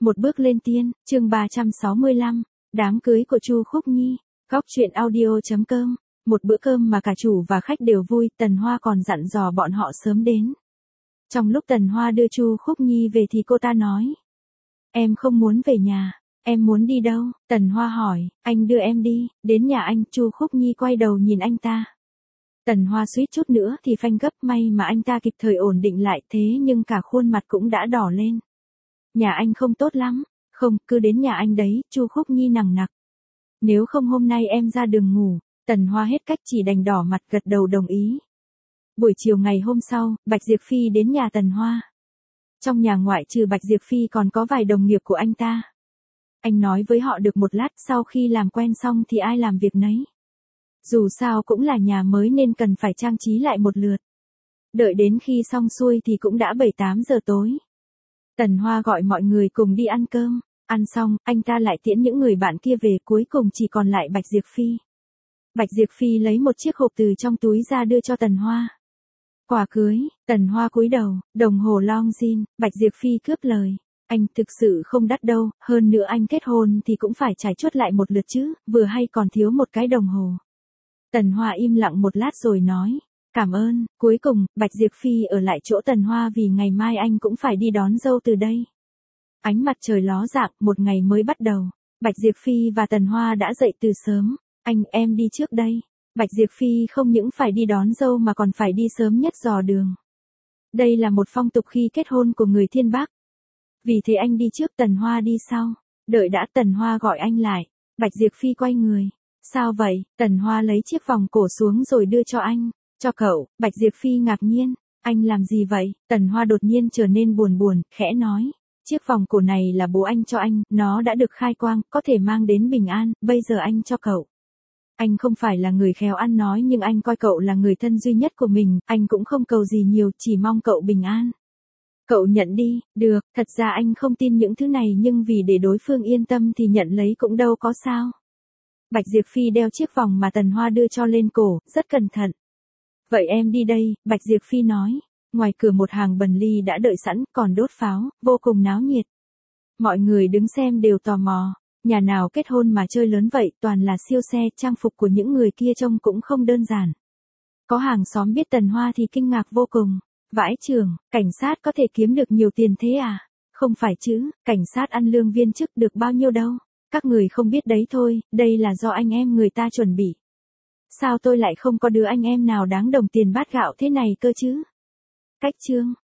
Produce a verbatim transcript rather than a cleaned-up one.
Một bước lên tiên, chương ba trăm sáu mươi lăm, đám cưới của Chu Khúc Nhi, góc truyện audio chấm com. Một bữa cơm mà cả chủ và khách đều vui, Tần Hoa còn dặn dò bọn họ sớm đến. Trong lúc Tần Hoa đưa Chu Khúc Nhi về thì cô ta nói: "Em không muốn về nhà." "Em muốn đi đâu?" Tần Hoa hỏi. "Anh đưa em đi, đến nhà anh." Chu Khúc Nhi quay đầu nhìn anh ta. Tần Hoa suýt chút nữa thì phanh gấp, may mà anh ta kịp thời ổn định lại, thế nhưng cả khuôn mặt cũng đã đỏ lên. "Nhà anh không tốt lắm." "Không, cứ đến nhà anh đấy." Chu Khúc Nhi nằng nặc. "Nếu không hôm nay em ra đường ngủ." Tần Hoa hết cách chỉ đành đỏ mặt gật đầu đồng ý. Buổi chiều ngày hôm sau, Bạch Diệp Phi đến nhà Tần Hoa. Trong nhà ngoại trừ Bạch Diệp Phi còn có vài đồng nghiệp của anh ta. Anh nói với họ được một lát, sau khi làm quen xong thì ai làm việc nấy. Dù sao cũng là nhà mới nên cần phải trang trí lại một lượt. Đợi đến khi xong xuôi thì cũng đã bảy tám giờ tối. Tần Hoa gọi mọi người cùng đi ăn cơm. Ăn xong, anh ta lại tiễn những người bạn kia về, cuối cùng chỉ còn lại Bạch Diệp Phi. Bạch Diệp Phi lấy một chiếc hộp từ trong túi ra đưa cho Tần Hoa. "Quà cưới." Tần Hoa cúi đầu. "Đồng hồ Longines." Bạch Diệp Phi cướp lời. "Anh thực sự không đắt đâu, hơn nữa anh kết hôn thì cũng phải trải chuốt lại một lượt chứ, vừa hay còn thiếu một cái đồng hồ." Tần Hoa im lặng một lát rồi nói: "Cảm ơn." Cuối cùng, Bạch Diệp Phi ở lại chỗ Tần Hoa vì ngày mai anh cũng phải đi đón dâu từ đây. Ánh mặt trời ló dạng, một ngày mới bắt đầu. Bạch Diệp Phi và Tần Hoa đã dậy từ sớm. "Anh, em đi trước đây." Bạch Diệp Phi không những phải đi đón dâu mà còn phải đi sớm nhất dò đường. Đây là một phong tục khi kết hôn của người Thiên Bắc. Vì thế anh đi trước, Tần Hoa đi sau. Đợi đã, Tần Hoa gọi anh lại. Bạch Diệp Phi quay người. "Sao vậy?" Tần Hoa lấy chiếc vòng cổ xuống rồi đưa cho anh. "Cho cậu." Bạch Diệp Phi ngạc nhiên. "Anh làm gì vậy?" Tần Hoa đột nhiên trở nên buồn buồn, khẽ nói: "Chiếc vòng cổ này là bố anh cho anh, nó đã được khai quang, có thể mang đến bình an, bây giờ anh cho cậu." Anh không phải là người khéo ăn nói nhưng anh coi cậu là người thân duy nhất của mình, anh cũng không cầu gì nhiều, chỉ mong cậu bình an. "Cậu nhận đi." "Được." Thật ra anh không tin những thứ này nhưng vì để đối phương yên tâm thì nhận lấy cũng đâu có sao. Bạch Diệp Phi đeo chiếc vòng mà Tần Hoa đưa cho lên cổ, rất cẩn thận. "Vậy em đi đây." Bạch Diệp Phi nói. Ngoài cửa một hàng bần ly đã đợi sẵn, còn đốt pháo, vô cùng náo nhiệt. Mọi người đứng xem đều tò mò. Nhà nào kết hôn mà chơi lớn vậy, toàn là siêu xe, trang phục của những người kia trông cũng không đơn giản. Có hàng xóm biết Tần Hoa thì kinh ngạc vô cùng. "Vãi chưởng, cảnh sát có thể kiếm được nhiều tiền thế à?" "Không phải chứ, cảnh sát ăn lương viên chức được bao nhiêu đâu. Các người không biết đấy thôi, đây là do anh em người ta chuẩn bị. Sao tôi lại không có đứa anh em nào đáng đồng tiền bát gạo thế này cơ chứ?" Cách chương